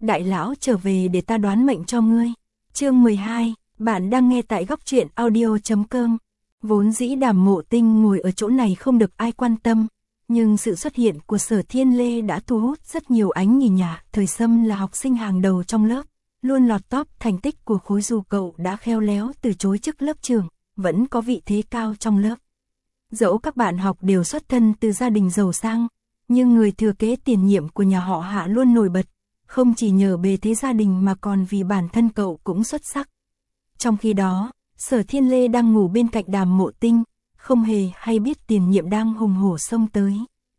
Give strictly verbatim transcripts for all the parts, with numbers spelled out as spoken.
đại lão trở về để ta đoán mệnh cho ngươi. Chương mười hai, bạn đang nghe tại góc truyện audio chấm com. Vốn dĩ Đàm Mộ Tinh ngồi ở chỗ này không được ai quan tâm, nhưng sự xuất hiện của Sở Thiên Lê đã thu hút rất nhiều ánh nhìn nhà. Thời Sâm là học sinh hàng đầu trong lớp, luôn lọt top thành tích của khối, dù cậu đã khéo léo từ chối chức lớp trưởng, vẫn có vị thế cao trong lớp. Dẫu các bạn học đều xuất thân từ gia đình giàu sang, nhưng người thừa kế tiền nhiệm của nhà họ Hạ luôn nổi bật, không chỉ nhờ bề thế gia đình mà còn vì bản thân cậu cũng xuất sắc. Trong khi đó, Sở Thiên Lê đang ngủ bên cạnh Đàm Mộ Tinh, không hề hay biết tiền nhiệm đang hùng hổ xông tới.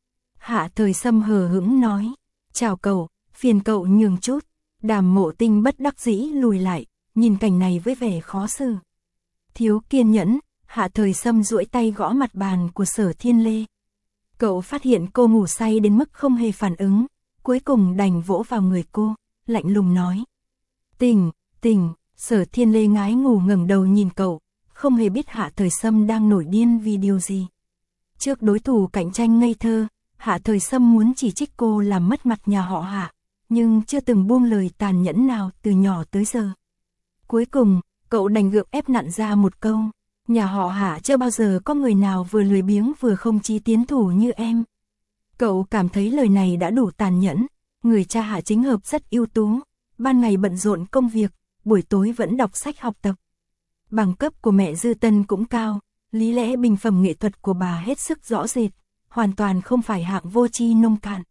Hạ Thời Sâm hờ hững nói, chào cậu, phiền cậu nhường chút. Đàm Mộ Tinh bất đắc dĩ lùi lại, nhìn cảnh này với vẻ khó xử. Thiếu kiên nhẫn, Hạ Thời Sâm duỗi tay gõ mặt bàn của Sở Thiên Lê. Cậu phát hiện cô ngủ say đến mức không hề phản ứng, cuối cùng đành vỗ vào người cô, lạnh lùng nói. Tỉnh, tỉnh. Sở Thiên Lê ngái ngủ ngẩng đầu nhìn cậu, không hề biết Hạ Thời Sâm đang nổi điên vì điều gì. Trước đối thủ cạnh tranh ngây thơ, Hạ Thời Sâm muốn chỉ trích cô làm mất mặt nhà họ Hạ, nhưng chưa từng buông lời tàn nhẫn nào từ nhỏ tới giờ. Cuối cùng, cậu đành gượng ép nặn ra một câu, nhà họ Hạ chưa bao giờ có người nào vừa lười biếng vừa không chí tiến thủ như em. Cậu cảm thấy lời này đã đủ tàn nhẫn, người cha Hạ Chính Hợp rất ưu tú, ban ngày bận rộn công việc, buổi tối vẫn đọc sách học tập. Bằng cấp của mẹ Dư Tân cũng cao, lý lẽ bình phẩm nghệ thuật của bà hết sức rõ rệt, hoàn toàn không phải hạng vô tri nông cạn.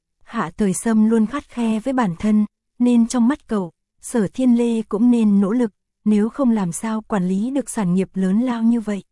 Hạ Thời Sâm luôn khắt khe với bản thân, nên trong mắt cậu, Sở Thiên Lê cũng nên nỗ lực, nếu không làm sao quản lý được sản nghiệp lớn lao như vậy.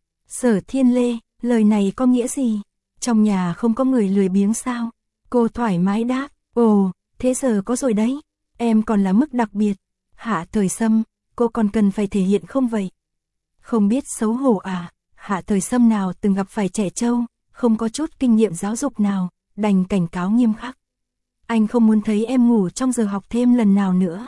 Sở Thiên Lê, lời này có nghĩa gì? Trong nhà không có người lười biếng sao? Cô thoải mái đáp, ồ, thế giờ có rồi đấy, em còn là mức đặc biệt. Hạ Thời Sâm, cô còn cần phải thể hiện không vậy? Không biết xấu hổ à? Hạ Thời Sâm nào từng gặp phải trẻ trâu, không có chút kinh nghiệm giáo dục nào, đành cảnh cáo nghiêm khắc. Anh không muốn thấy em ngủ trong giờ học thêm lần nào nữa.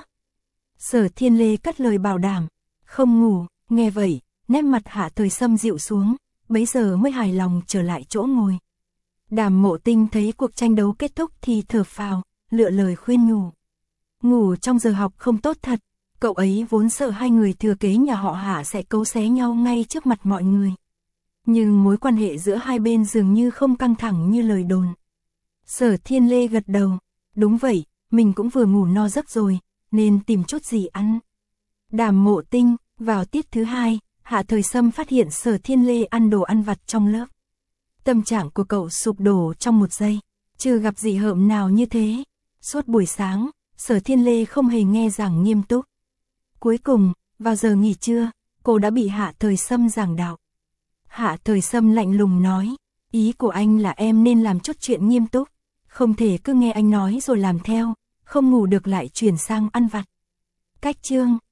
Sở Thiên Lê cất lời bảo đảm, không ngủ. Nghe vậy, nét mặt Hạ Thời Sâm dịu xuống, bấy giờ mới hài lòng trở lại chỗ ngồi. Đàm Mộ Tinh thấy cuộc tranh đấu kết thúc thì thở phào, lựa lời khuyên nhủ. Ngủ trong giờ học không tốt thật, cậu ấy vốn sợ hai người thừa kế nhà họ Hạ sẽ cấu xé nhau ngay trước mặt mọi người. Nhưng mối quan hệ giữa hai bên dường như không căng thẳng như lời đồn. Sở Thiên Lê gật đầu, đúng vậy, mình cũng vừa ngủ no giấc rồi, nên tìm chút gì ăn. Đàm Mộ Tinh, vào tiết thứ hai, Hạ Thời Sâm phát hiện Sở Thiên Lê ăn đồ ăn vặt trong lớp. Tâm trạng của cậu sụp đổ trong một giây, chưa gặp gì hợm nào như thế. Suốt buổi sáng, Sở Thiên Lê không hề nghe giảng nghiêm túc. Cuối cùng, vào giờ nghỉ trưa, cô đã bị Hạ Thời Sâm giảng đạo. Hạ Thời Sâm lạnh lùng nói, ý của anh là em nên làm chút chuyện nghiêm túc, không thể cứ nghe anh nói rồi làm theo, không ngủ được lại chuyển sang ăn vặt. Cách chương,